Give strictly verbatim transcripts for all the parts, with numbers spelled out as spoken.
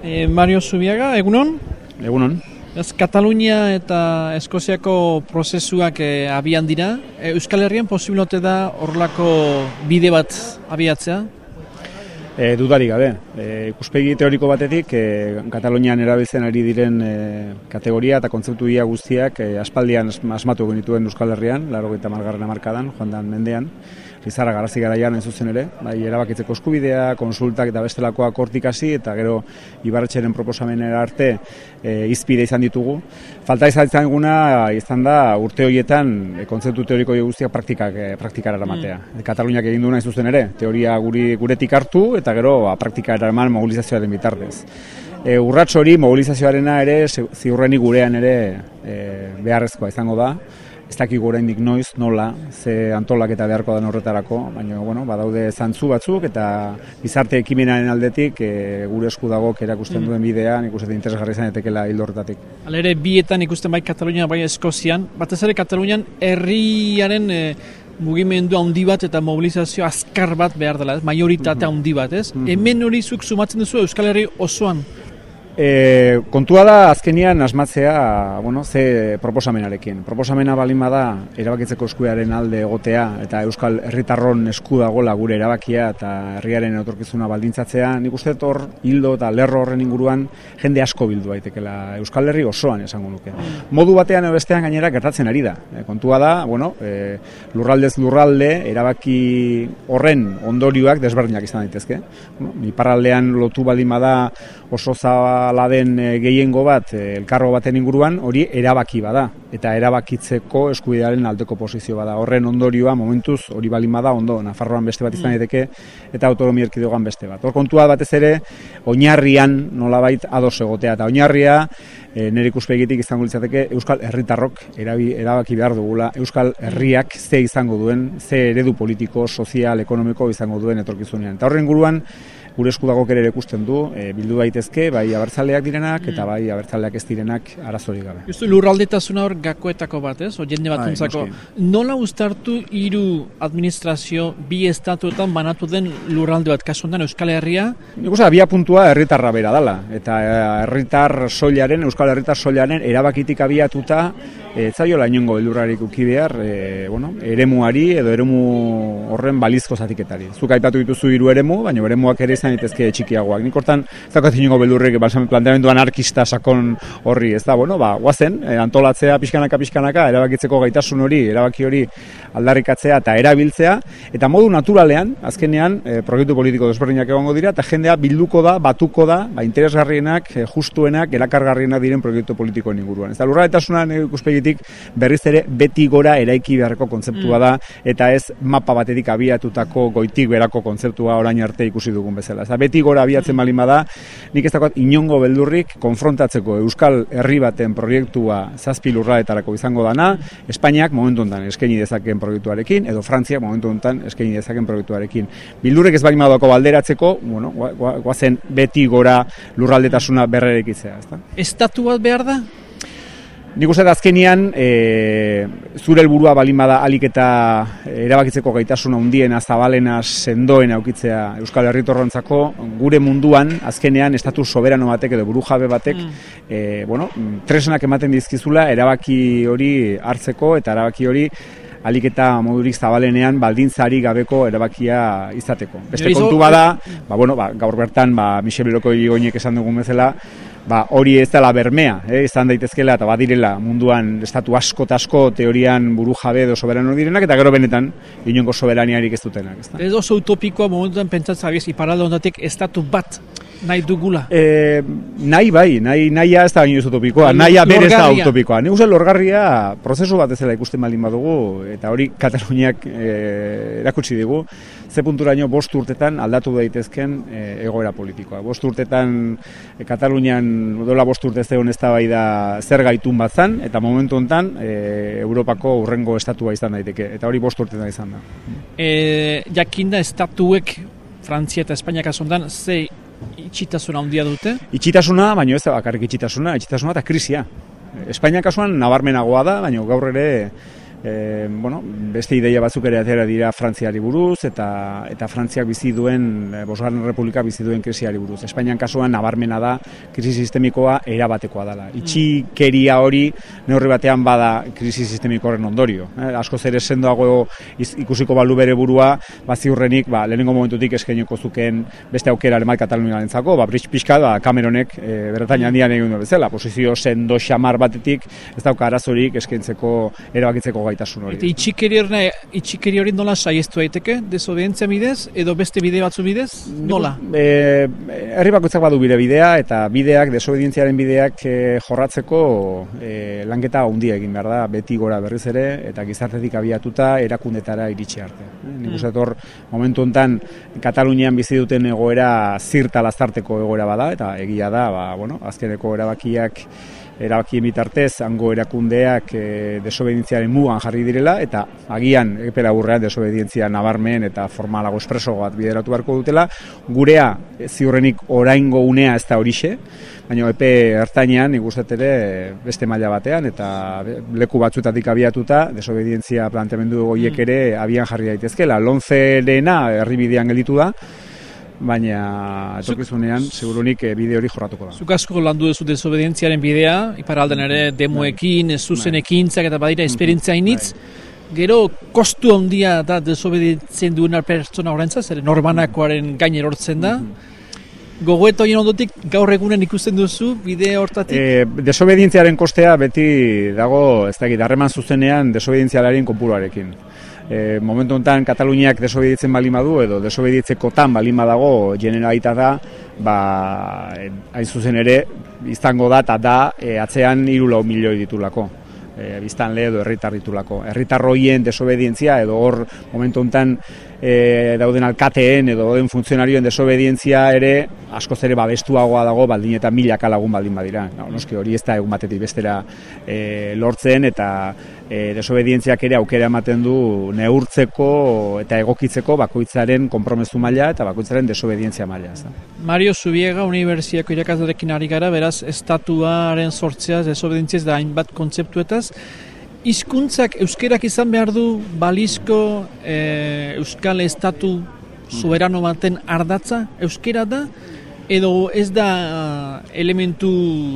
E, Mario Zubiaga, egunon? Egunon. Ez, Katalunia eta Eskoziako prozesuak e, abian dira. E, Euskal Herrian posibilote da horrelako bide bat abiatzea? E, dudarik gabe. E, ikuspegi teoriko batetik, e, Katalunian erabiltzen ari diren e, kategoria eta kontzeptuia guztiak e, aspaldian asmatu genituen Euskal Herrian, laurogeita hamargarren hamarkadan, joan den mendean. Lizarra Garazi garaian hain zuzen ere, bai erabakitzeko eskubidea, konsultak eta bestelakoak hortik hasi eta gero Ibarretxeren proposamenera arte e, izpide izan ditugu. Falta izan eguna izan da urte horietan e, kontzeptu teoriko guztiak praktikak, e, praktikara eramatea. Mm. Kataluniak egin duena hain zuzen ere, teoria guri, guretik hartu eta gero ba, praktikara eraman mobilizazioaren bitartez. E, urrats hori mobilizazioarena ere ziurrenik gurean ere e, beharrezkoa izango da. Ez dakigu oraindik noiz, nola, ze antolaketa beharko den horretarako, baina bueno, badaude zantzu batzuk eta gizarte ekimenaren aldetik e, gure esku dago erakusten duen bidea, nik uste interesgarri izan daitekeela ildo horretatik. Hala ere, bietan ikusten bai Katalunian bai Eskozian, batez ere Katalunian herriaren e, mugimendu handi bat eta mobilizazio azkar bat behar dela, ez? Majoritate handi bat, ez? Mm-hmm. Hemen hori zuk sumatzen duzu Euskal Herri osoan? E, kontua da azkenian asmatzea, bueno, ze proposamenarekin. Proposamena balin bada erabakitzeko eskubidearen alde egotea eta Euskal Herritarron esku dagola gure erabakia eta herriaren etorkizuna baldintzatzea, nik uste hor hildo eta lerro horren inguruan jende asko bildu daitekela Euskal Herri osoan esango nuke. Modu batean edo bestean gainera gertatzen ari da. E, kontua da, bueno, e, lurraldez lurralde erabaki horren ondorioak desberdinak izan daitezke. Iparraldean lotu balin bada oso zabala den gehiengo bat elkargo baten inguruan, hori erabaki bada eta erabakitzeko eskubidearen aldeko posizio bada. Horren ondorioa momentuz hori balin bada ondo, Nafarroan beste bat izan daiteke eta autonomia erkidegoan beste bat. Hor kontua batez ere oinarrian nolabait ados egotea eta oinarria e, nire ikuspegitik izango litzateke Euskal Herritarrok erabi, erabaki behar dugula Euskal Herriak ze izango duen, ze eredu politiko, sozial, ekonomiko izango duen etorkizunean. Eta horren inguruan gure esku dago ere ikusten du, e, bildu daitezke, bai abertzaleak direnak eta bai abertzaleak ez direnak arazorik gabe. Justu lurraldetasuna hor gakoetako bat, ez? O jende batuntzako. Nola uztartu hiru administrazio bi estatuetan banatu den lurralde bat, kasu honetan Euskal Herria? Nik uste abia puntua herritarra bera dela eta herritar soilaren, Euskal Herritar soilaren erabakitik abiatuta ez zaiola inongo beldurrarik uki behar, e, bueno, eremuari edo eremu horren balizko zatiketari. Zuk aipatu dituzu hiru eremu, baina eremuak ere izan daitezke txikiagoak. Nik hortan ez daukat inongo beldurrik planteamendu anarkista sakon horri, ez da, bueno, ba, guazen, e, antolatzea pixkanaka pixkanaka, erabakitzeko gaitasun hori, erabaki hori aldarrikatzea eta erabiltzea, eta modu naturalean, azkenean, e, proiektu politiko desberdinak egongo dira, eta jendea bilduko da, batuko da, ba, interesgarrienak, e, justuenak, erakargarrienak diren proiektu politikoen inguruan. Ez da, lurraldetasunan ikuspegitik berriz ere beti gora eraiki beharreko kontzeptua da, eta ez mapa batetik abiatutako goitik berako kontzeptua orain arte ikusi dugun bezala. Ez da, beti gora abiatzen balin bada, nik ez dagoat inongo beldurrik konfrontatzeko Euskal Herri baten proiektua zazpi lurraldetarako izango dana, Espainiak momentu honetan eskaini dezaken proiektuarekin, edo Frantziak momentu honetan eskaini dezaken proiektuarekin. Bildurrek ez balin badako balderatzeko, bueno, guazen beti gora lurraldetasuna berrerekitzea. Estatu bat behar da? Nik uste da azkenian e, zure helburua balin bada alik eta erabakitzeko gaitasuna handiena, zabalena, sendoena aukitzea Euskal Herritarrontzako, gure munduan azkenean estatu soberano batek edo burujabe batek mm. e, bueno, tresnak ematen dizkizula erabaki hori hartzeko eta erabaki hori alik eta modurik zabalenean baldintzari gabeko erabakia izateko. Beste kontu bada, ba, bueno, ba, gaur bertan ba, Michel Berokoi goinek esan dugun bezala, ba, hori ez dela bermea, eh, izan daitezkela eta badirela munduan estatu asko eta asko teorian buru jabe edo soberano direnak eta gero benetan inongo soberaniarik ez dutenak. Ez, ez oso utopikoa momentuan pentsatzen abiez iparralde ondatik estatu bat nahi dugula? E, nahi bai, nahi, nahia ez da inoiz utopikoa, nahia berez da utopikoa. Nik uste lorgarria prozesu bat ezela ikusten baldin badugu eta hori Kataluniak e, erakutsi digu, ze punturaino bost urtetan aldatu daitezken e, egoera politikoa. Bost urtetan e, Katalunian dola bost urte zegoen eztabaida zer gaitun bat zan, eta momentu honetan e, Europako hurrengo estatua izan daiteke, eta hori bost urtetan izan da. E, jakinda estatuek Frantzia eta Espainiak azondan, ze itxitasuna handia dute? Itxitasuna, baina ez da bakarrik itxitasuna, itxitasuna eta krisia. Espainia kasuan nabarmenagoa da, baina gaur ere E, bueno, beste ideia batzuk ere atera dira Frantziari buruz eta eta Frantziak bizi duen Bosgarren Republika bizi duen krisiari buruz. Espainian kasuan nabarmena da krisi sistemikoa erabatekoa dela. Itxikeria hori neurri batean bada krisi sistemiko horren ondorio. Eh, askoz ere sendoago ikusiko balu bere burua, ba ziurrenik, ba lehenengo momentutik eskainiko zuken beste aukera lemai Kataluniarentzako, ba pixka da Cameronek e, Bretaña handian egin du bezala, posizio sendo xamar batetik ez dauka arazorik eskaintzeko erabakitzeko gaitasun hori. Eta itxikeri hori nola saiestu daiteke, desobedientzia bidez, edo beste bide batzu bidez, nola? E, herri bakoitzak badu bide bidea, eta bideak, desobedientziaren bideak e, jorratzeko e, lanketa handia egin behar da, beti gora berriz ere, eta gizartetik abiatuta erakundetara iritsi arte. E, nik uste dut hor, momentu honetan, Katalunian bizi duten egoera zirta lazarteko egoera bada, eta egia da, ba, bueno, azkeneko erabakiak erabakien bitartez, hango erakundeak e, desobedientziaren mugan jarri direla, eta agian, epe laburrean, desobedientzia nabarmen eta formalago espreso bat bideratu beharko dutela. Gurea, ziurrenik oraingo unea ez da horixe, baina epe ertainean, nik uste ere beste maila batean, eta leku batzutatik abiatuta, desobedientzia planteamendu horiek ere abian jarri daitezkela. Lonzerena herribidean gelditu da, baina etorkizunean segurunik bide hori jorratuko da. Zuk asko landu duzu desobedientziaren bidea, iparralden ere demoekin, zuzen ekintzak eta badira esperientzia initz, gero kostu handia da desobedientzien duena pertsona horrentza, zer norbanakoaren gain erortzen da, gogoeta horien ondotik gaur egunen ikusten duzu bide hortatik? E, desobedientziaren kostea beti dago, ez dakit, harreman zuzenean desobedientzialaren kopuruarekin. E, momentu honetan Kataluniak desobeditzen bali badu edo desobeditzekotan bali badago Generalitat da, ba, hain zuzen ere izango da eta da e, atzean hiru lau milioi ditulako. E, biztanle edo herritar ditulako. Herritar horien desobedientzia edo hor momentu honetan e, dauden alkateen edo dauden funtzionarioen desobedientzia ere askoz ere babestuagoa dago baldin eta milaka lagun baldin badira. No, noski hori ez da egun batetik bestera e, lortzen eta e, desobedientziak ere aukera ematen du neurtzeko eta egokitzeko bakoitzaren konpromezu maila eta bakoitzaren desobedientzia maila. Ez da. Mario Zubiega Unibertsiako irakaslerekin ari gara, beraz estatuaren sortzeaz, desobedientziaz da hainbat kontzeptuetaz. Hizkuntzak euskerak izan behar du balizko e, euskal estatu soberano baten ardatza euskera da, edo ez da elementu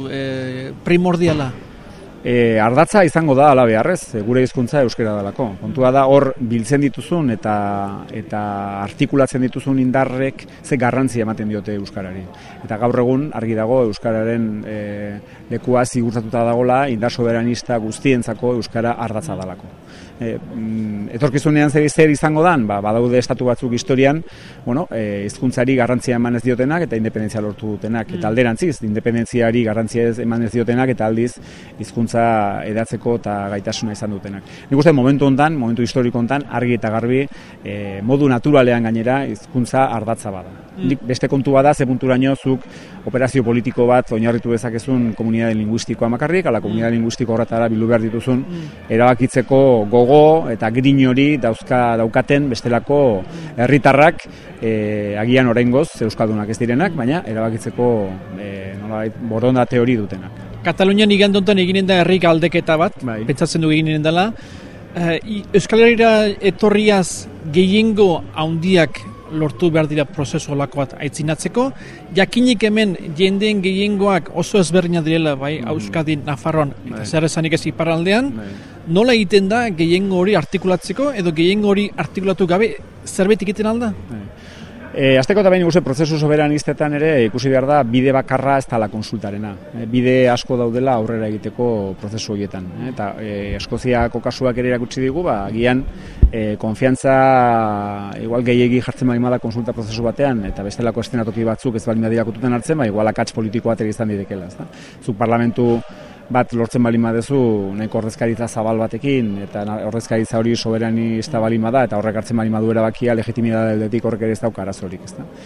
e, primordiala? E, ardatza izango da ala beharrez, gure hizkuntza euskera dalako. Kontua da hor biltzen dituzun eta eta artikulatzen dituzun indarrek ze garrantzia ematen diote euskarari. Eta gaur egun argi dago euskararen e, lekua zigurtatuta dagola indar soberanista guztientzako euskara ardatza dalako. E, etorkizunean zer, zer izango dan, ba, badaude estatu batzuk historian, bueno, e, hizkuntzari garrantzia eman ez diotenak eta independentzia lortu dutenak. Eta alderantziz, independentziari garrantzia eman ez diotenak eta aldiz hizkuntza edatzeko eta gaitasuna izan dutenak. Nik uste momentu hontan, momentu historiko hontan argi eta garbi e, modu naturalean gainera hizkuntza ardatza bada. Mm. Beste kontua da ze punturaino zuk operazio politiko bat oinarritu dezakezun komunitate linguistikoa makarrik, ala komunitate linguistiko horretara bildu behar dituzun erabakitzeko gogo eta grin hori dauzka daukaten bestelako herritarrak e, agian oraingoz euskaldunak ez direnak, baina erabakitzeko e, nolabait borondate hori dutenak. Katalunian igandontan eginen da herri galdeketa bat, bai. Pentsatzen du eginen dela. Uh, Euskal Herrira etorriaz gehiengo handiak lortu behar dira prozesu olako bat aitzinatzeko. Jakinik hemen jendeen gehiengoak oso ezberdina direla, bai, mm. Euskadin, Nafarroan, eta bai. Zer esanik ez iparraldean, bai. Nola egiten da gehiengo hori artikulatzeko, edo gehiengo hori artikulatu gabe zerbait egiten alda? Bai. E, azteko eta behin ikusi prozesu soberanistettan ere ikusi behar da bide bakarra ez dela konsultarena. E, bide asko daudela aurrera egiteko prozesu horietan. E, eta e, Eskoziako kasuak ere erakutsi digu, ba, agian e, konfiantza igual gehiegi jartzen bali da konsulta prozesu batean, eta bestelako eszenatoki batzuk ez bali dira kontutan hartzen, ba, igual akats politiko bat ere izan didekela. Ezta? Zuk parlamentu bat lortzen balima dezu nahiko ordezkaritza zabal batekin eta ordezkaritza hori soberanista balima da eta horrek hartzen balima du erabakia legitimitatea aldetik horrek ere ez dauka arazorik, ezta.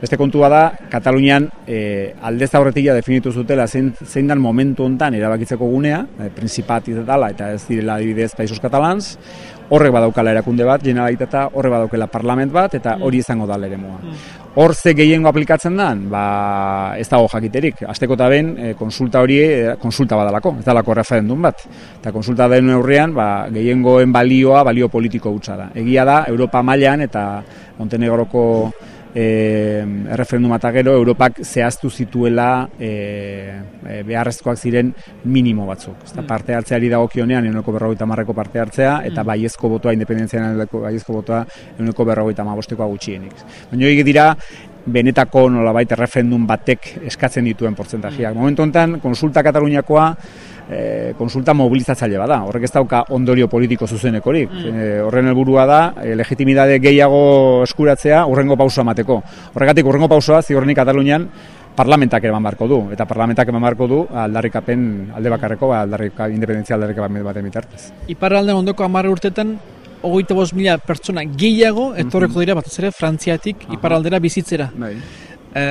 Beste kontua da, Katalunian e, aldez aurretia definitu zutela zein, zein dan momentu hontan erabakitzeko gunea, e, Principat dela eta ez direla adibidez Països Catalans, horrek badaukala erakunde bat, Generalitatea, horrek badaukela parlament bat, eta hori izango da eremua. Hor ze gehiengo aplikatzen dan, ba, ez dago jakiterik. Asteko eta ben, e, konsulta hori e, konsulta badalako, ez dalako referendum bat. Eta konsulta den neurrian, ba, gehiengoen balioa, balio politiko hutsa da. Egia da, Europa mailan eta Montenegroko E, erreferendum eta gero Europak zehaztu zituela e, e, beharrezkoak ziren minimo batzuk. Ezta, parte hartzeari dagokionean ehuneko berrogeita hamarreko parte hartzea eta baiezko botoa independentziaren baiezko botoa ehuneko berrogeita hamabostekoa gutxienik. Baina horiek dira benetako nolabait erreferendum batek eskatzen dituen portzentajeak. Momentu honetan konsulta Kataluniakoa E, konsulta mobilizatzaile bada. Horrek ez dauka ondorio politiko zuzenekorik. Mm. E, horren helburua da e, legitimidade gehiago eskuratzea urrengo pausoa emateko. Horregatik urrengo pausoa ziurrenik Katalunian parlamentak eman barko du, eta parlamentak eman barko du aldarrikapen alde bakarreko, aldarrika, independentzia aldarrikapen baten bitartez. Iparraldean ondoko hamar urtetan hogeita bost mila pertsona gehiago etorreko dira batez ere Frantziatik iparraldera bizitzera. Bai. E,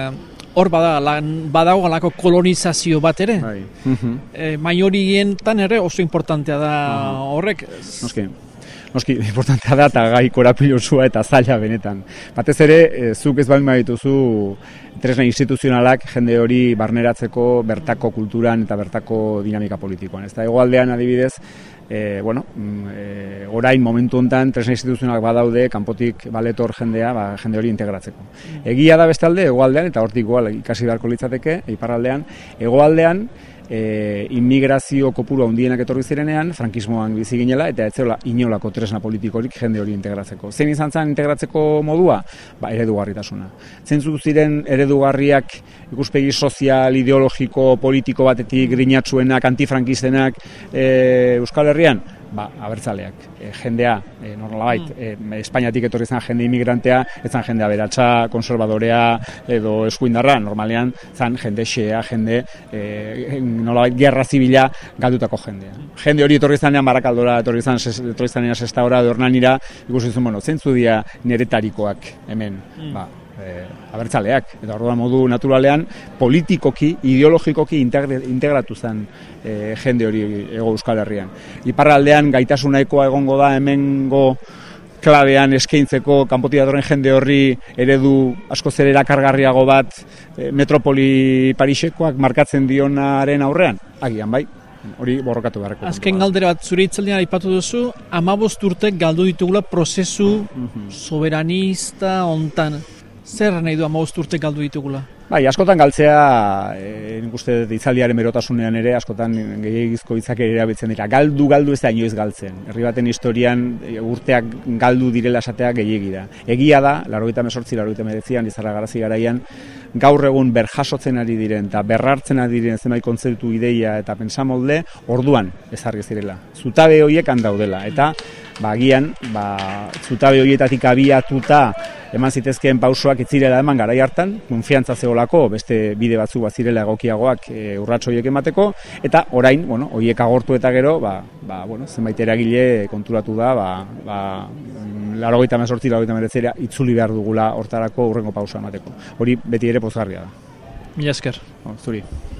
hor bada, badago galako kolonizazio bat ere. Bai. E, maiorientan ere oso importantea da horrek. Noski. Noski, importantea da eta gai korapilosua eta zaila benetan. Batez ere, e, zuk ez balin badituzu tresna instituzionalak jende hori barneratzeko bertako kulturan eta bertako dinamika politikoan. Ez da, hegoaldean adibidez, e, bueno, e, orain momentu hontan tresna instituzionalak badaude, kanpotik baletor jendea, ba, jende hori integratzeko. Egia da bestalde, hegoaldean, eta hortik igual ikasi beharko litzateke, iparraldean, hegoaldean, E, immigrazio kopuru handienak etorri zirenean, frankismoan bizi ginela, eta ez zela inolako tresna politikorik jende hori integratzeko. Zein izan zen integratzeko modua? Ba, eredugarritasuna. Zeintzu ziren eredugarriak ikuspegi sozial, ideologiko, politiko batetik, grinatsuenak, antifrankistenak e, Euskal Herrian? Ba, abertzaleak, e, jendea, e, nolabait, e, Espainiatik etorri zen jende imigrantea, ez zen jende aberatsa, konservadorea edo eskuindarra, normalean zen jende xea, jende e, nolabait gerra zibila galdutako jendea. Jende hori etorri zanean Barakaldora, etorri zan etorri zanean Sestaora, Dornanira, ikusi zuen, bueno, zeintzu dira neretarikoak hemen, mm. ba, e, abertzaleak, eta orduan modu naturalean politikoki, ideologikoki integre, integratu zen e, jende hori ego Euskal Herrian. Iparraldean gaitasunaikoa egongo da hemengo klabean eskaintzeko kanpotik datorren jende horri eredu asko zer erakargarriago bat e, metropoli Parisekoak markatzen dionaren aurrean? Agian bai. Hori borrokatu beharreko. Azken galdera bat zure hitzaldian aipatu duzu, hamabost urtek galdu ditugula prozesu soberanista hontan. Zer nahi du hamabost urtek galdu ditugula? Bai, askotan galtzea, e, nik uste hitzaldiaren berotasunean ere, askotan gehiagizko hitzak ere erabiltzen dira. Galdu, galdu ez da inoiz galtzen. Herri baten historian e, urteak galdu direla esatea gehiegi da. Egia da, laurogeita hemezortzi, laurogeita hemeretzian, Lizarra Garazi garaian, gaur egun berjasotzen ari diren eta berrartzen ari diren zenbait kontzeptu, ideia eta pentsamolde orduan ezarri zirela. Zutabe horiek han daudela eta ba agian ba zutabe horietatik abiatuta eman zitezkeen pausoak ez zirela eman garai hartan, konfiantza zeolako beste bide batzuk bazirela egokiagoak e, urrats horiek emateko eta orain, bueno, horiek agortu eta gero, ba, ba bueno, zenbait eragile konturatu da, ba, ba laurogeita hemezortzi, laurogeita hemeretzi itzuli behar dugula hortarako hurrengo pausoa emateko. Hori beti ere pozgarria da. Mila esker. Oh, zuri.